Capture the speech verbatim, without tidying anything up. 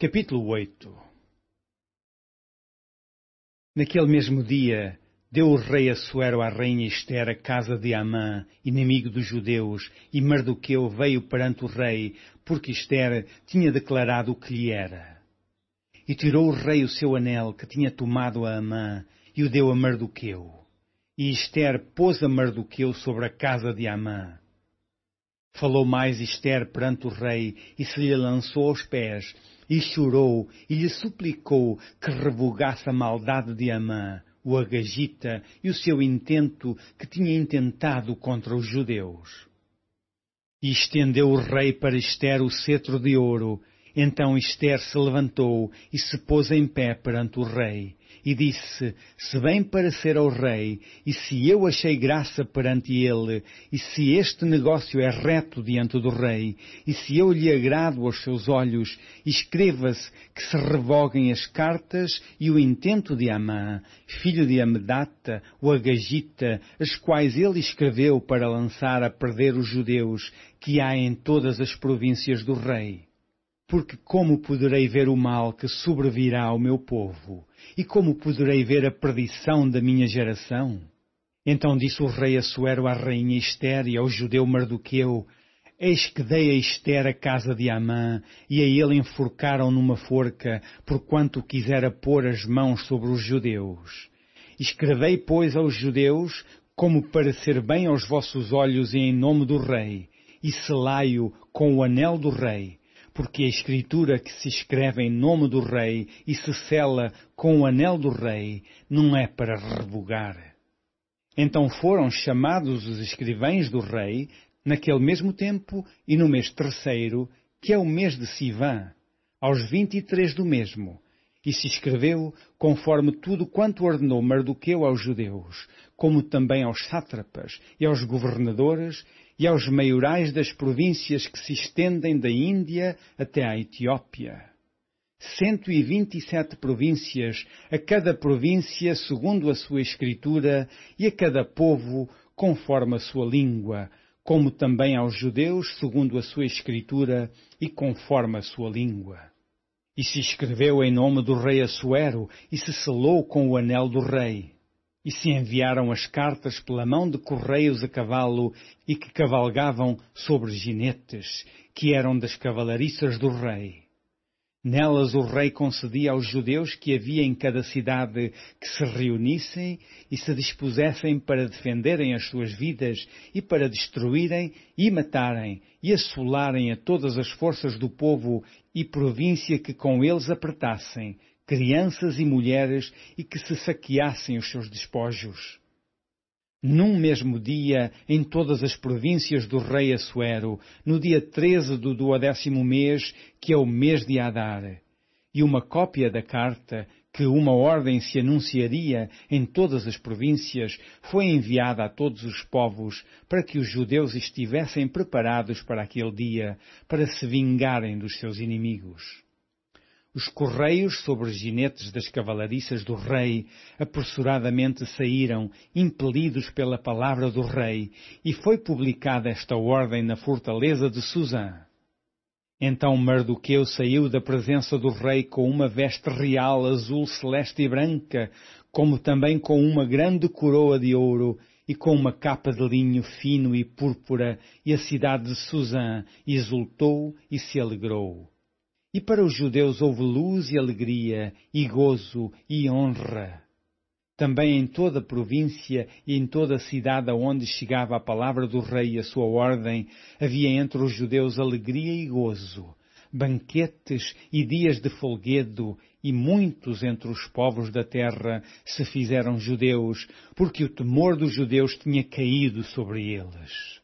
Capítulo oito. Naquele mesmo dia, deu o rei Assuero à rainha Ester a casa de Amã, inimigo dos judeus, e Mardoqueu veio perante o rei, porque Ester tinha declarado o que lhe era. E tirou o rei o seu anel que tinha tomado a Amã, e o deu a Mardoqueu. E Ester pôs a Mardoqueu sobre a casa de Amã. Falou mais Ester perante o rei, e se lhe lançou aos pés, e chorou, e lhe suplicou que revogasse a maldade de Amã, o Agagita, e o seu intento que tinha intentado contra os judeus. E estendeu o rei para Ester o cetro de ouro. Então Ester se levantou e se pôs em pé perante o rei, e disse: se vem para ser ao rei, e se eu achei graça perante ele, e se este negócio é reto diante do rei, e se eu lhe agrado aos seus olhos, escreva-se que se revoguem as cartas e o intento de Amã, filho de Amedata, o Agagita, as quais ele escreveu para lançar a perder os judeus, que há em todas as províncias do rei. Porque como poderei ver o mal que sobrevirá ao meu povo? E como poderei ver a perdição da minha geração? Então disse o rei Assuero à rainha Ester e ao judeu Mardoqueu: eis que dei a Ester a casa de Amã, e a ele enforcaram numa forca, porquanto quisera pôr as mãos sobre os judeus. Escrevei, pois, aos judeus, como parecer bem aos vossos olhos e em nome do rei, e selai-o com o anel do rei, porque a escritura que se escreve em nome do rei e se sela com o anel do rei não é para revogar. Então foram chamados os escrivães do rei, naquele mesmo tempo e no mês terceiro, que é o mês de Sivã, aos vinte e três do mesmo, e se escreveu conforme tudo quanto ordenou Mardoqueu aos judeus, como também aos sátrapas e aos governadores e aos maiorais das províncias que se estendem da Índia até à Etiópia. Cento e vinte e sete províncias, a cada província segundo a sua escritura, e a cada povo conforme a sua língua, como também aos judeus segundo a sua escritura e conforme a sua língua. E se escreveu em nome do rei Assuero, e se selou com o anel do rei. E se enviaram as cartas pela mão de correios a cavalo, e que cavalgavam sobre ginetes, que eram das cavalariças do rei. Nelas o rei concedia aos judeus que havia em cada cidade que se reunissem e se dispusessem para defenderem as suas vidas e para destruírem e matarem e assolarem a todas as forças do povo e província que com eles apertassem, crianças e mulheres, e que se saqueassem os seus despojos. Num mesmo dia, em todas as províncias do rei Assuero, no dia treze do duodécimo mês, que é o mês de Adar, e uma cópia da carta, que uma ordem se anunciaria em todas as províncias, foi enviada a todos os povos, para que os judeus estivessem preparados para aquele dia, para se vingarem dos seus inimigos. Os correios sobre ginetes das cavalariças do rei apressuradamente saíram, impelidos pela palavra do rei, e foi publicada esta ordem na fortaleza de Susã. Então Mardoqueu saiu da presença do rei com uma veste real azul celeste e branca, como também com uma grande coroa de ouro, e com uma capa de linho fino e púrpura, e a cidade de Susã exultou e se alegrou. E para os judeus houve luz e alegria, e gozo e honra. Também em toda a província e em toda a cidade aonde chegava a palavra do rei e a sua ordem, havia entre os judeus alegria e gozo, banquetes e dias de folguedo, e muitos entre os povos da terra se fizeram judeus, porque o temor dos judeus tinha caído sobre eles.